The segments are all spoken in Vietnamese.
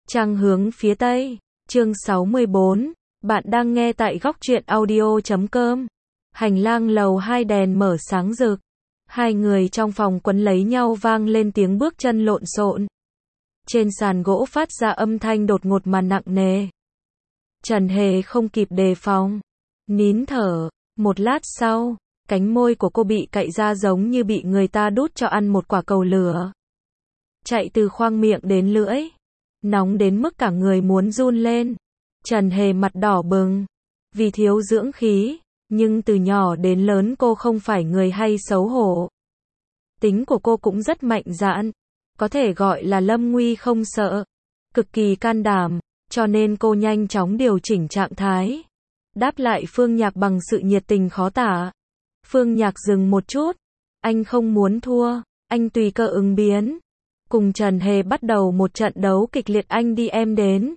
Trăng hướng phía Tây, chương 64, bạn đang nghe tại góc truyện audio.com. Hành lang lầu 2 đèn mở sáng rực. Hai người trong phòng quấn lấy nhau vang lên tiếng bước chân lộn xộn. Trên sàn gỗ phát ra âm thanh đột ngột mà nặng nề. Trần Hề không kịp đề phòng, nín thở. Một lát sau, cánh môi của cô bị cạy ra giống như bị người ta đút cho ăn một quả cầu lửa. Chạy từ khoang miệng đến lưỡi, nóng đến mức cả người muốn run lên. Trần Hề mặt đỏ bừng, vì thiếu dưỡng khí, nhưng từ nhỏ đến lớn cô không phải người hay xấu hổ. Tính của cô cũng rất mạnh dạn, có thể gọi là lâm nguy không sợ, cực kỳ can đảm, cho nên cô nhanh chóng điều chỉnh trạng thái. Đáp lại Phương Nhạc bằng sự nhiệt tình khó tả. Phương Nhạc dừng một chút, anh không muốn thua, anh tùy cơ ứng biến. Cùng Trần Hề bắt đầu một trận đấu kịch liệt anh đi em đến.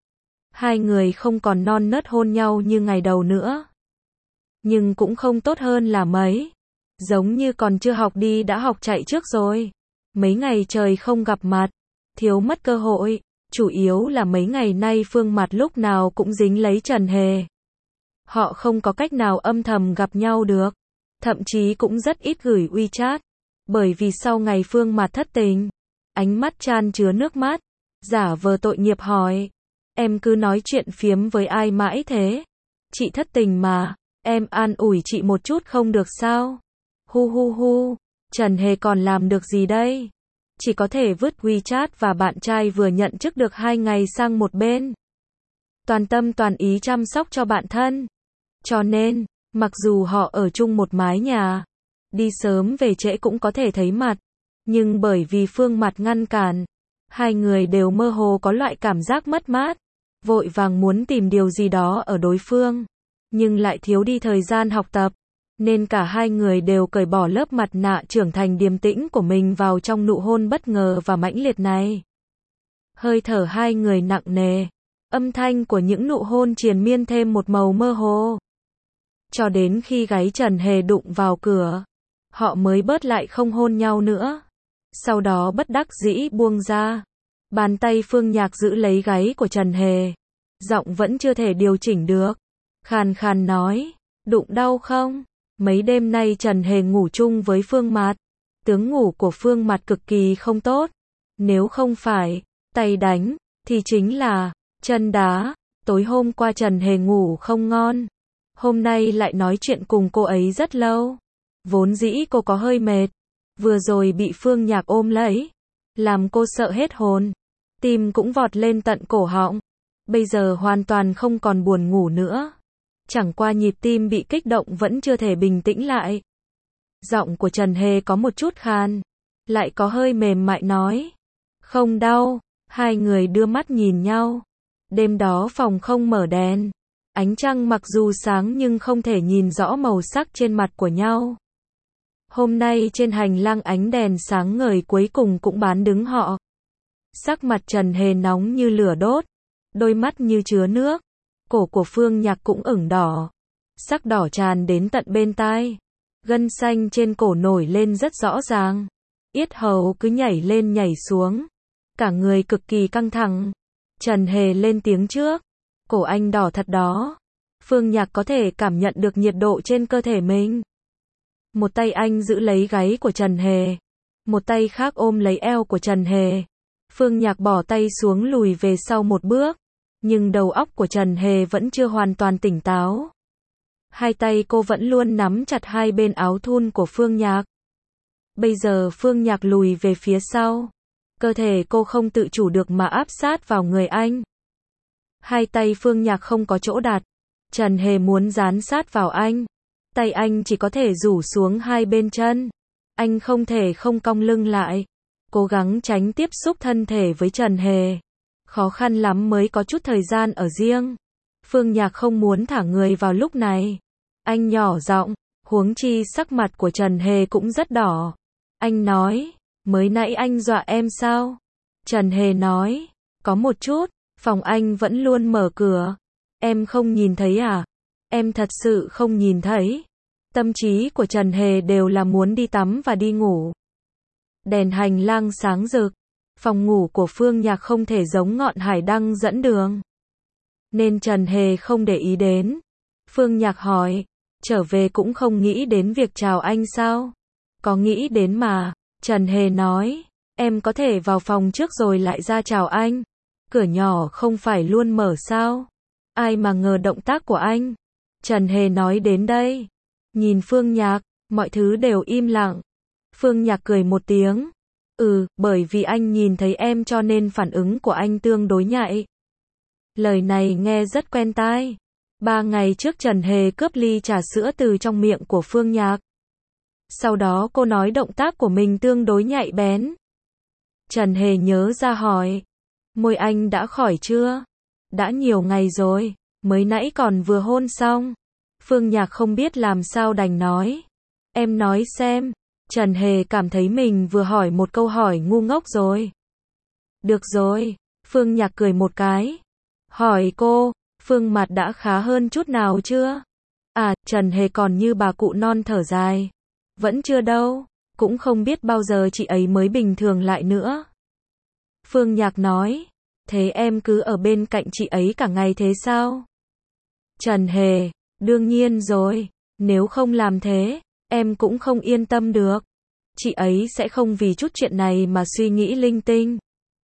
Hai người không còn non nớt hôn nhau như ngày đầu nữa, nhưng cũng không tốt hơn là mấy. Giống như còn chưa học đi đã học chạy trước rồi. Mấy ngày trời không gặp mặt, thiếu mất cơ hội. Chủ yếu là mấy ngày nay Phương Mặt lúc nào cũng dính lấy Trần Hề. Họ không có cách nào âm thầm gặp nhau được, thậm chí cũng rất ít gửi WeChat, bởi vì sau ngày Phương Mặt thất tình, ánh mắt chan chứa nước mắt, giả vờ tội nghiệp hỏi, em cứ nói chuyện phiếm với ai mãi thế? Chị thất tình mà, em an ủi chị một chút không được sao? Hu hu hu, Trần Hề còn làm được gì đây? Chỉ có thể vứt WeChat và bạn trai vừa nhận chức được 2 ngày sang một bên. Toàn tâm toàn ý chăm sóc cho bạn thân. Cho nên, mặc dù họ ở chung một mái nhà, đi sớm về trễ cũng có thể thấy mặt, nhưng bởi vì Phương Mặt ngăn cản, hai người đều mơ hồ có loại cảm giác mất mát, vội vàng muốn tìm điều gì đó ở đối phương, nhưng lại thiếu đi thời gian học tập, nên cả hai người đều cởi bỏ lớp mặt nạ trưởng thành điềm tĩnh của mình vào trong nụ hôn bất ngờ và mãnh liệt này. Hơi thở hai người nặng nề, âm thanh của những nụ hôn triền miên thêm một màu mơ hồ. Cho đến khi gáy Trần Hề đụng vào cửa, họ mới bớt lại không hôn nhau nữa. Sau đó bất đắc dĩ buông ra. Bàn tay Phương Nhạc giữ lấy gáy của Trần Hề. Giọng vẫn chưa thể điều chỉnh được. Khàn khàn nói, đụng đau không? Mấy đêm nay Trần Hề ngủ chung với Phương Mạt. Tướng ngủ của Phương Mạt cực kỳ không tốt. Nếu không phải tay đánh, thì chính là chân đá. Tối hôm qua Trần Hề ngủ không ngon. Hôm nay lại nói chuyện cùng cô ấy rất lâu. Vốn dĩ cô có hơi mệt. Vừa rồi bị Phương Nhạc ôm lấy, làm cô sợ hết hồn. Tim cũng vọt lên tận cổ họng. Bây giờ hoàn toàn không còn buồn ngủ nữa. Chẳng qua nhịp tim bị kích động vẫn chưa thể bình tĩnh lại. Giọng của Trần Hề có một chút khàn, lại có hơi mềm mại nói, không đau. Hai người đưa mắt nhìn nhau. Đêm đó phòng không mở đèn. Ánh trăng mặc dù sáng nhưng không thể nhìn rõ màu sắc trên mặt của nhau. Hôm nay trên hành lang ánh đèn sáng ngời cuối cùng cũng bán đứng họ. Sắc mặt Trần Hề nóng như lửa đốt, đôi mắt như chứa nước, cổ của Phương Nhạc cũng ửng đỏ, sắc đỏ tràn đến tận bên tai, gân xanh trên cổ nổi lên rất rõ ràng, yết hầu cứ nhảy lên nhảy xuống, cả người cực kỳ căng thẳng. Trần Hề lên tiếng trước, cổ anh đỏ thật đó. Phương Nhạc có thể cảm nhận được nhiệt độ trên cơ thể mình. Một tay anh giữ lấy gáy của Trần Hề, một tay khác ôm lấy eo của Trần Hề. Phương Nhạc bỏ tay xuống lùi về sau một bước, nhưng đầu óc của Trần Hề vẫn chưa hoàn toàn tỉnh táo. Hai tay cô vẫn luôn nắm chặt hai bên áo thun của Phương Nhạc. Bây giờ Phương Nhạc lùi về phía sau, cơ thể cô không tự chủ được mà áp sát vào người anh. Hai tay Phương Nhạc không có chỗ đặt, Trần Hề muốn dán sát vào anh. Tay anh chỉ có thể rủ xuống hai bên chân. Anh không thể không cong lưng lại, cố gắng tránh tiếp xúc thân thể với Trần Hề. Khó khăn lắm mới có chút thời gian ở riêng. Phương Nhạc không muốn thả người vào lúc này. Anh nhỏ giọng, huống chi sắc mặt của Trần Hề cũng rất đỏ. Anh nói, mới nãy anh dọa em sao? Trần Hề nói, có một chút, phòng anh vẫn luôn mở cửa. Em không nhìn thấy à? Em thật sự không nhìn thấy. Tâm trí của Trần Hề đều là muốn đi tắm và đi ngủ. Đèn hành lang sáng rực, Phòng ngủ của Phương Nhạc không thể giống ngọn hải đăng dẫn đường, nên Trần Hề không để ý đến. Phương Nhạc hỏi, trở về cũng không nghĩ đến việc chào anh sao? Có nghĩ đến mà. Trần Hề nói, em có thể vào phòng trước rồi lại ra chào anh. Cửa nhỏ không phải luôn mở sao? Ai mà ngờ động tác của anh. Trần Hề nói đến đây, nhìn Phương Nhạc, mọi thứ đều im lặng. Phương Nhạc cười một tiếng. Bởi vì anh nhìn thấy em cho nên phản ứng của anh tương đối nhạy. Lời này nghe rất quen tai. 3 ngày trước Trần Hề cướp ly trà sữa từ trong miệng của Phương Nhạc. Sau đó cô nói động tác của mình tương đối nhạy bén. Trần Hề nhớ ra hỏi, môi anh đã khỏi chưa? Đã nhiều ngày rồi, mới nãy còn vừa hôn xong. Phương Nhạc không biết làm sao đành nói. Em nói xem. Trần Hề cảm thấy mình vừa hỏi một câu hỏi ngu ngốc rồi. Được rồi. Phương Nhạc cười một cái. Hỏi cô, Phương mặt đã khá hơn chút nào chưa? Trần Hề còn như bà cụ non thở dài. Vẫn chưa đâu, cũng không biết bao giờ chị ấy mới bình thường lại nữa. Phương Nhạc nói, thế em cứ ở bên cạnh chị ấy cả ngày thế sao? Trần Hề, đương nhiên rồi, nếu không làm thế, em cũng không yên tâm được. Chị ấy sẽ không vì chút chuyện này mà suy nghĩ linh tinh.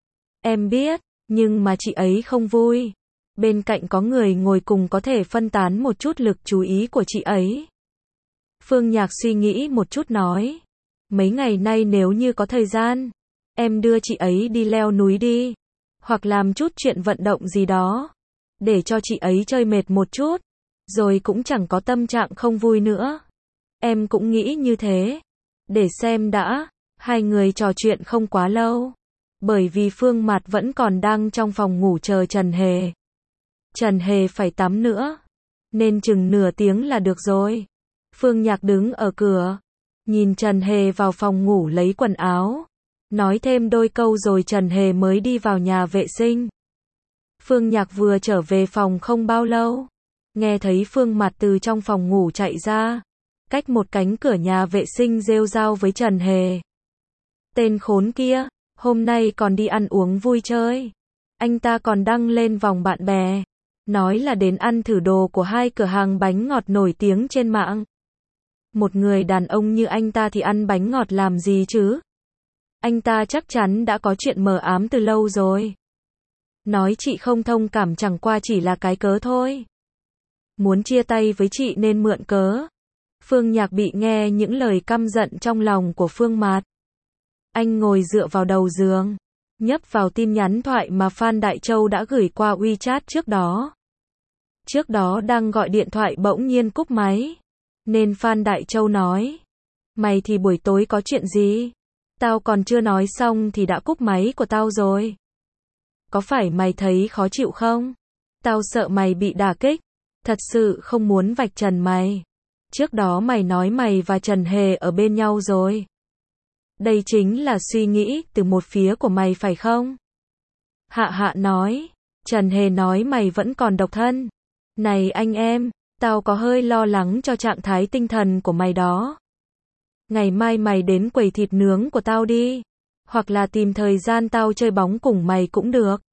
Em biết, nhưng mà chị ấy không vui. Bên cạnh có người ngồi cùng có thể phân tán một chút lực chú ý của chị ấy. Phương Nhạc suy nghĩ một chút nói, mấy ngày nay nếu như có thời gian, em đưa chị ấy đi leo núi đi, hoặc làm chút chuyện vận động gì đó, để cho chị ấy chơi mệt một chút, rồi cũng chẳng có tâm trạng không vui nữa. Em cũng nghĩ như thế. Để xem đã. Hai người trò chuyện không quá lâu, bởi vì Phương Mạt vẫn còn đang trong phòng ngủ chờ Trần Hề. Trần Hề phải tắm nữa, nên chừng nửa tiếng là được rồi. Phương Nhạc đứng ở cửa, nhìn Trần Hề vào phòng ngủ lấy quần áo, nói thêm đôi câu rồi Trần Hề mới đi vào nhà vệ sinh. Phương Nhạc vừa trở về phòng không bao lâu, nghe thấy Phương Mạt từ trong phòng ngủ chạy ra, cách một cánh cửa nhà vệ sinh rêu rao với Trần Hề. Tên khốn kia, hôm nay còn đi ăn uống vui chơi. Anh ta còn đăng lên vòng bạn bè, nói là đến ăn thử đồ của 2 cửa hàng bánh ngọt nổi tiếng trên mạng. Một người đàn ông như anh ta thì ăn bánh ngọt làm gì chứ? Anh ta chắc chắn đã có chuyện mờ ám từ lâu rồi. Nói chị không thông cảm chẳng qua chỉ là cái cớ thôi. Muốn chia tay với chị nên mượn cớ. Phương Nhạc bị nghe những lời căm giận trong lòng của Phương Mạt. Anh ngồi dựa vào đầu giường, nhấp vào tin nhắn thoại mà Phan Đại Châu đã gửi qua WeChat trước đó. Trước đó đang gọi điện thoại bỗng nhiên cúp máy, nên Phan Đại Châu nói, mày thì buổi tối có chuyện gì? Tao còn chưa nói xong thì đã cúp máy của tao rồi. Có phải mày thấy khó chịu không? Tao sợ mày bị đả kích, thật sự không muốn vạch trần mày. Trước đó mày nói mày và Trần Hề ở bên nhau rồi. Đây chính là suy nghĩ từ một phía của mày phải không? Hạ Hạ nói. Trần Hề nói mày vẫn còn độc thân. Này anh em, tao có hơi lo lắng cho trạng thái tinh thần của mày đó. Ngày mai mày đến quầy thịt nướng của tao đi. Hoặc là tìm thời gian tao chơi bóng cùng mày cũng được.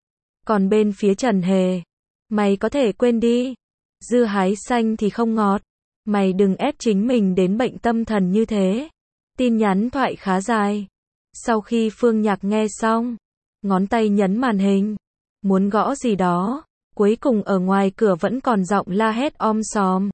Còn bên phía Trần Hề, mày có thể quên đi. Dưa hái xanh thì không ngọt. Mày đừng ép chính mình đến bệnh tâm thần như thế. Tin nhắn thoại khá dài. Sau khi Phương Nhạc nghe xong, ngón tay nhấn màn hình, muốn gõ gì đó, cuối cùng ở ngoài cửa vẫn còn giọng la hét om sòm.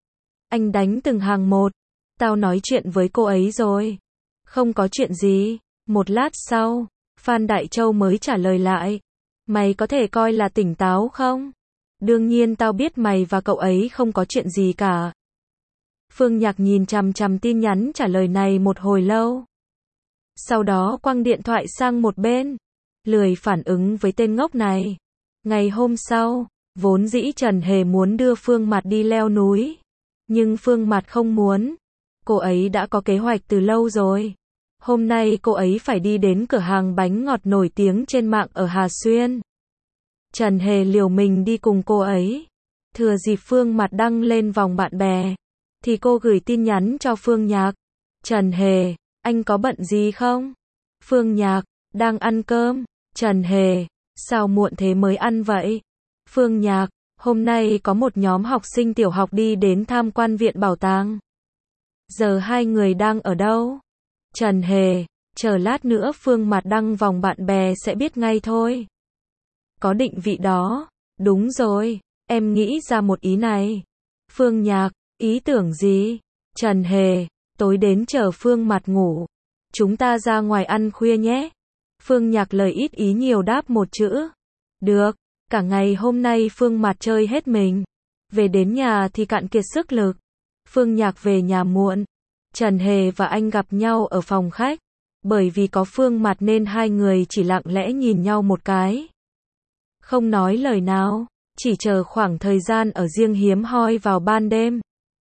Anh đánh từng hàng một. Tao nói chuyện với cô ấy rồi. Không có chuyện gì. Một lát sau, Phan Đại Châu mới trả lời lại. Mày có thể coi là tỉnh táo không? Đương nhiên tao biết mày và cậu ấy không có chuyện gì cả. Phương Nhạc nhìn chằm chằm tin nhắn trả lời này một hồi lâu. Sau đó quăng điện thoại sang một bên, lười phản ứng với tên ngốc này. Ngày hôm sau, vốn dĩ Trần Hề muốn đưa Phương Mạt đi leo núi, nhưng Phương Mạt không muốn. Cô ấy đã có kế hoạch từ lâu rồi. Hôm nay cô ấy phải đi đến cửa hàng bánh ngọt nổi tiếng trên mạng ở Hà Xuyên. Trần Hề liều mình đi cùng cô ấy. Thừa dịp Phương Mạt đăng lên vòng bạn bè, thì cô gửi tin nhắn cho Phương Nhạc. Trần Hề, anh có bận gì không? Phương Nhạc, Đang ăn cơm. Trần Hề, sao muộn thế mới ăn vậy? Phương Nhạc, hôm nay có một nhóm học sinh tiểu học đi đến tham quan viện bảo tàng. Giờ hai người đang ở đâu? Trần Hề, chờ lát nữa Phương Mạt đăng vòng bạn bè sẽ biết ngay thôi. Có định vị đó. Đúng rồi, em nghĩ ra một ý này. Phương Nhạc, ý tưởng gì? Trần Hề, tối đến chờ Phương Mạt ngủ. Chúng ta ra ngoài ăn khuya nhé. Phương Nhạc lời ít ý nhiều đáp một chữ. Được, cả ngày hôm nay Phương Mạt chơi hết mình. Về đến nhà thì cạn kiệt sức lực. Phương Nhạc về nhà muộn. Trần Hề và anh gặp nhau ở phòng khách. Bởi vì có Phương Mạt nên hai người chỉ lặng lẽ nhìn nhau một cái. Không nói lời nào, chỉ chờ khoảng thời gian ở riêng hiếm hoi vào ban đêm.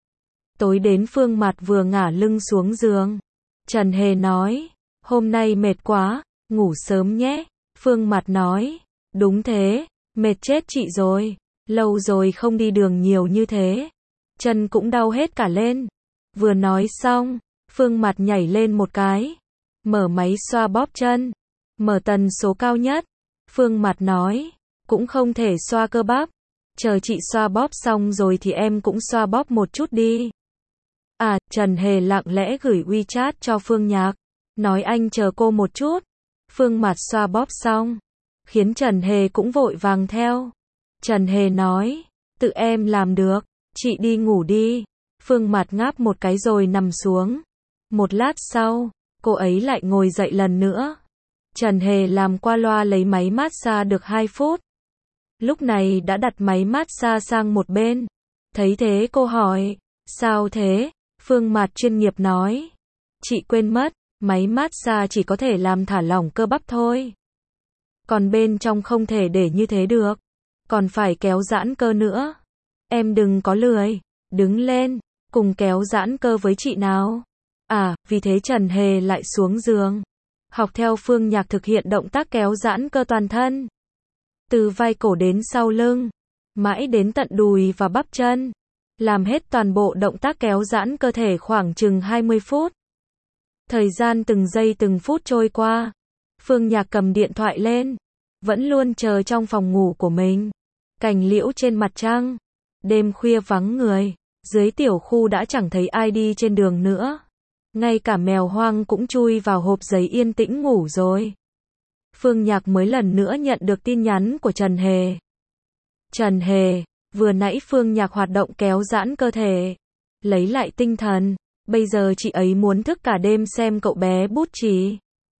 Tối đến Phương Mạt vừa ngả lưng xuống giường. Trần Hề nói, hôm nay mệt quá, ngủ sớm nhé. Phương Mạt nói, đúng thế, mệt chết chị rồi, lâu rồi không đi đường nhiều như thế. Chân cũng đau hết cả lên. Vừa nói xong, Phương Mạt nhảy lên một cái, mở máy xoa bóp chân, mở tần số cao nhất. Phương Mạt nói, cũng không thể xoa cơ bắp. Chờ chị xoa bóp xong rồi thì em cũng xoa bóp một chút đi. À, Trần Hề lặng lẽ gửi WeChat cho Phương Nhạc, nói anh chờ cô một chút. Phương Mạt xoa bóp xong, khiến Trần Hề cũng vội vàng theo. Trần Hề nói, tự em làm được, chị đi ngủ đi. Phương Mạt ngáp một cái rồi nằm xuống. Một lát sau, cô ấy lại ngồi dậy lần nữa. Trần Hề làm qua loa lấy máy massage được 2 phút. Lúc này đã đặt máy massage sang một bên. Thấy thế cô hỏi, sao thế? Phương Mạt chuyên nghiệp nói, chị quên mất, máy massage chỉ có thể làm thả lỏng cơ bắp thôi. Còn bên trong không thể để như thế được. Còn phải kéo giãn cơ nữa. Em đừng có lười, đứng lên, cùng kéo giãn cơ với chị nào. À, vì thế Trần Hề lại xuống giường. Học theo Phương Nhạc thực hiện động tác kéo giãn cơ toàn thân. Từ vai cổ đến sau lưng, mãi đến tận đùi và bắp chân. Làm hết toàn bộ động tác kéo giãn cơ thể khoảng chừng 20 phút. Thời gian từng giây từng phút trôi qua. Phương Nhạc cầm điện thoại lên. Vẫn luôn chờ trong phòng ngủ của mình. Cành liễu trên mặt trăng. Đêm khuya vắng người. Dưới tiểu khu đã chẳng thấy ai đi trên đường nữa. Ngay cả mèo hoang cũng chui vào hộp giấy yên tĩnh ngủ rồi. Phương Nhạc mới lần nữa nhận được tin nhắn của Trần Hề. Trần Hề, vừa nãy Phương Nhạc hoạt động kéo giãn cơ thể, lấy lại tinh thần, bây giờ chị ấy muốn thức cả đêm xem cậu bé bút chì.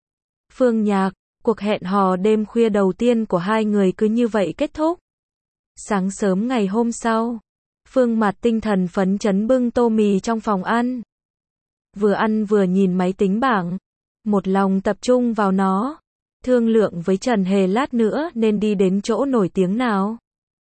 Phương Nhạc, cuộc hẹn hò đêm khuya đầu tiên của hai người cứ như vậy kết thúc. Sáng sớm ngày hôm sau, Phương Mạt tinh thần phấn chấn bưng tô mì trong phòng ăn. Vừa ăn vừa nhìn máy tính bảng, một lòng tập trung vào nó, thương lượng với Trần Hề lát nữa nên đi đến chỗ nổi tiếng nào.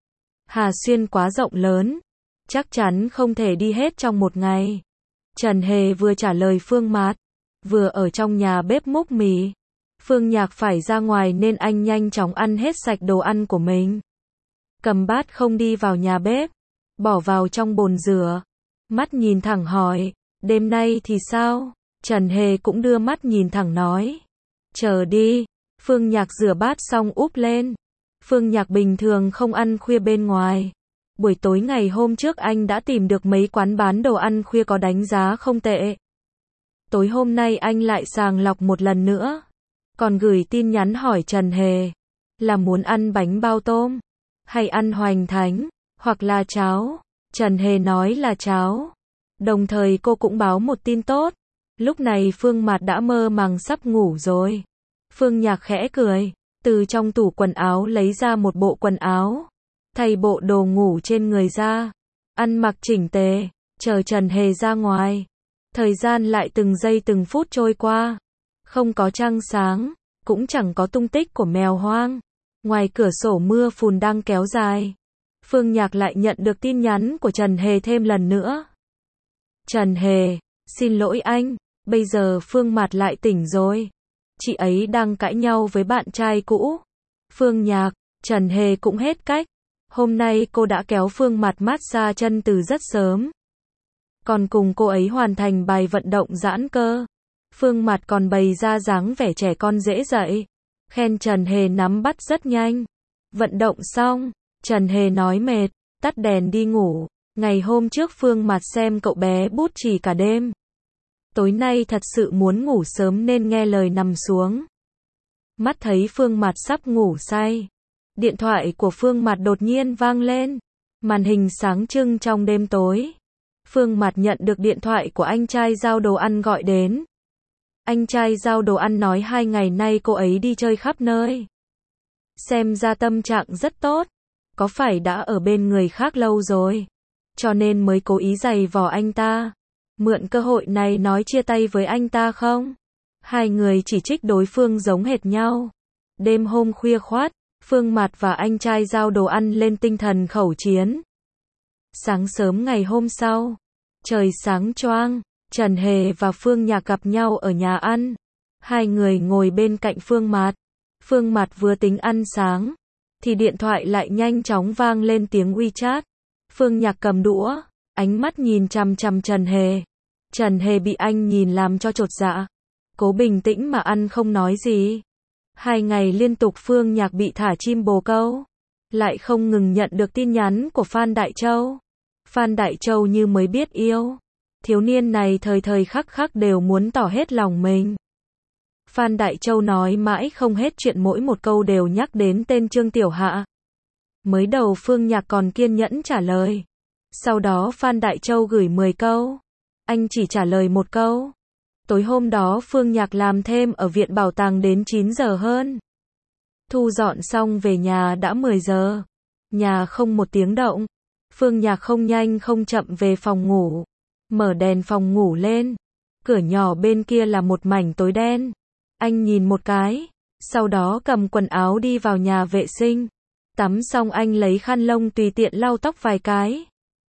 Hà Xuyên quá rộng lớn, chắc chắn không thể đi hết trong một ngày. Trần Hề vừa trả lời Phương Mạt, vừa ở trong nhà bếp múc mì. Phương Nhạc phải ra ngoài nên anh nhanh chóng ăn hết sạch đồ ăn của mình. Cầm bát không đi vào nhà bếp, bỏ vào trong bồn rửa. Mắt nhìn thẳng hỏi, đêm nay thì sao? Trần Hề cũng đưa mắt nhìn thẳng nói, chờ đi. Phương Nhạc rửa bát xong úp lên. Phương Nhạc bình thường không ăn khuya bên ngoài. Buổi tối ngày hôm trước anh đã tìm được mấy quán bán đồ ăn khuya có đánh giá không tệ. Tối hôm nay anh lại sàng lọc một lần nữa. Còn gửi tin nhắn hỏi Trần Hề, là muốn ăn bánh bao tôm, hay ăn hoành thánh, hoặc là cháo. Trần Hề nói là cháo. Đồng thời cô cũng báo một tin tốt. Lúc này Phương Mạt đã mơ màng sắp ngủ rồi. Phương Nhạc khẽ cười, từ trong tủ quần áo lấy ra một bộ quần áo, thay bộ đồ ngủ trên người ra, ăn mặc chỉnh tề, chờ Trần Hề ra ngoài. Thời gian lại từng giây từng phút trôi qua, không có trăng sáng, cũng chẳng có tung tích của mèo hoang. Ngoài cửa sổ mưa phùn đang kéo dài. Phương Nhạc lại nhận được tin nhắn của Trần Hề thêm lần nữa. Trần Hề, xin lỗi anh, bây giờ Phương Mạt lại tỉnh rồi. Chị ấy đang cãi nhau với bạn trai cũ. Phương Nhạc, Trần Hề cũng hết cách. Hôm nay cô đã kéo Phương Mạt massage chân từ rất sớm. Còn cùng cô ấy hoàn thành bài vận động giãn cơ. Phương Mạt còn bày ra dáng vẻ trẻ con dễ dạy. khen Trần Hề nắm bắt rất nhanh. Vận động xong, Trần Hề nói mệt, tắt đèn đi ngủ. Ngày hôm trước Phương Mạt xem cậu bé bút chì cả đêm. Tối nay thật sự muốn ngủ sớm nên nghe lời nằm xuống. Mắt thấy Phương Mạt sắp ngủ say. Điện thoại của Phương Mạt đột nhiên vang lên. Màn hình sáng trưng trong đêm tối. Phương Mạt nhận được điện thoại của anh trai giao đồ ăn gọi đến. Anh trai giao đồ ăn nói 2 ngày nay cô ấy đi chơi khắp nơi. Xem ra tâm trạng rất tốt. Có phải đã ở bên người khác lâu rồi, cho nên mới cố ý giày vò anh ta. Mượn cơ hội này nói chia tay với anh ta không? Hai người chỉ trích đối phương giống hệt nhau. Đêm hôm khuya khoắt, Phương Mạt và anh trai giao đồ ăn lên tinh thần khẩu chiến. Sáng sớm ngày hôm sau, trời sáng choang, Trần Hề và Phương Nhạc gặp nhau ở nhà ăn. Hai người ngồi bên cạnh Phương Mạt. Phương Mạt vừa tính ăn sáng, thì điện thoại lại nhanh chóng vang lên tiếng WeChat. Phương Nhạc cầm đũa, ánh mắt nhìn chằm chằm Trần Hề. Trần Hề bị anh nhìn làm cho chột dạ. Cố bình tĩnh mà ăn không nói gì. 2 ngày liên tục Phương Nhạc bị thả chim bồ câu. Lại không ngừng nhận được tin nhắn của Phan Đại Châu. Phan Đại Châu như mới biết yêu. Thiếu niên này thời thời khắc khắc đều muốn tỏ hết lòng mình. Phan Đại Châu nói mãi không hết chuyện, mỗi một câu đều nhắc đến tên Trương Tiểu Hạ. Mới đầu Phương Nhạc còn kiên nhẫn trả lời. Sau đó Phan Đại Châu gửi 10 câu. Anh chỉ trả lời 1 câu. Tối hôm đó Phương Nhạc làm thêm ở viện bảo tàng đến 9 giờ hơn. Thu dọn xong về nhà đã 10 giờ. Nhà không một tiếng động. Phương Nhạc không nhanh không chậm về phòng ngủ. Mở đèn phòng ngủ lên. Cửa nhỏ bên kia là một mảnh tối đen. Anh nhìn một cái. Sau đó cầm quần áo đi vào nhà vệ sinh. Tắm xong anh lấy khăn lông tùy tiện lau tóc vài cái.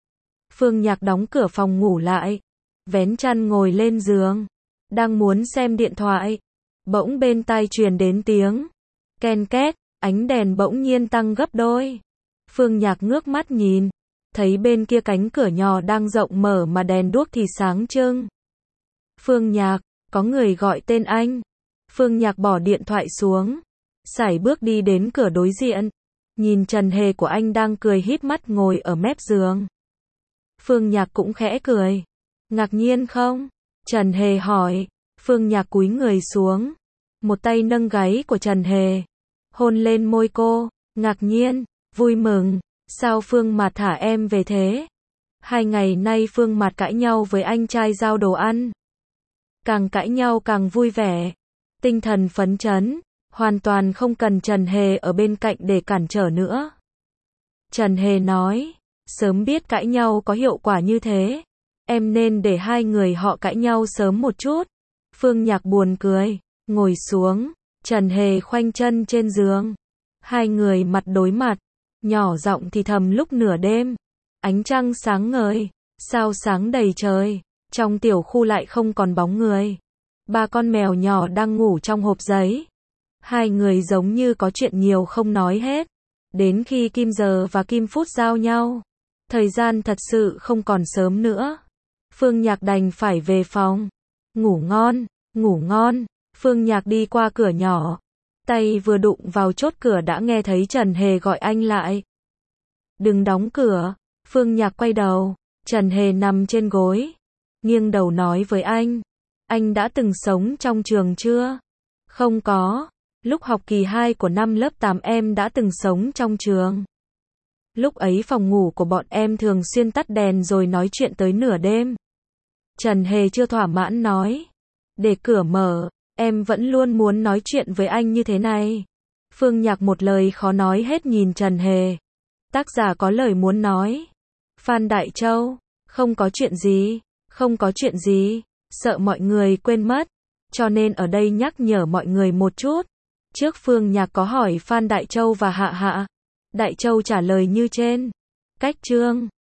Phương Nhạc đóng cửa phòng ngủ lại. Vén chăn ngồi lên giường. Đang muốn xem điện thoại. Bỗng bên tai truyền đến tiếng ken két, ánh đèn bỗng nhiên tăng gấp đôi. Phương Nhạc ngước mắt nhìn. Thấy bên kia cánh cửa nhỏ đang rộng mở mà đèn đuốc thì sáng trưng. Phương Nhạc, có người gọi tên anh. Phương Nhạc bỏ điện thoại xuống. Sải bước đi đến cửa đối diện. Nhìn Trần Hề của anh đang cười híp mắt ngồi ở mép giường. Phương Nhạc cũng khẽ cười. Ngạc nhiên không? Trần Hề hỏi. Phương Nhạc cúi người xuống. Một tay nâng gáy của Trần Hề. Hôn lên môi cô. Ngạc nhiên, vui mừng. Sao Phương Mạt thả em về thế? 2 ngày nay Phương Mạt cãi nhau với anh trai giao đồ ăn. Càng cãi nhau càng vui vẻ. Tinh thần phấn chấn. Hoàn toàn không cần Trần Hề ở bên cạnh để cản trở nữa. Trần Hề nói. Sớm biết cãi nhau có hiệu quả như thế. Em nên để 2 người họ cãi nhau sớm một chút. Phương Nhạc buồn cười. Ngồi xuống. Trần Hề khoanh chân trên giường. 2 người mặt đối mặt. Nhỏ giọng thì thầm lúc nửa đêm. Ánh trăng sáng ngời. Sao sáng đầy trời. Trong tiểu khu lại không còn bóng người. 3 con mèo nhỏ đang ngủ trong hộp giấy. 2 người giống như có chuyện nhiều không nói hết. Đến khi kim giờ và kim phút giao nhau. Thời gian thật sự không còn sớm nữa. Phương Nhạc đành phải về phòng. Ngủ ngon, ngủ ngon. Phương Nhạc đi qua cửa nhỏ. Tay vừa đụng vào chốt cửa đã nghe thấy Trần Hề gọi anh lại. Đừng đóng cửa. Phương Nhạc quay đầu. Trần Hề nằm trên gối. Nghiêng đầu nói với anh. Anh đã từng sống trong trường chưa? Không có. Lúc học kỳ 2 của năm lớp 8 em đã từng sống trong trường. Lúc ấy phòng ngủ của bọn em thường xuyên tắt đèn rồi nói chuyện tới nửa đêm. Trần Hề chưa thỏa mãn nói. Để cửa mở, em vẫn luôn muốn nói chuyện với anh như thế này. Phương Nhạc một lời khó nói hết nhìn Trần Hề. Tác giả có lời muốn nói. Phan Đại Châu, không có chuyện gì, không có chuyện gì, sợ mọi người quên mất. Cho nên ở đây nhắc nhở mọi người một chút. Trước Phương Nhạc có hỏi Phan Đại Châu và Hạ Hạ. Đại Châu trả lời như trên. Cách chương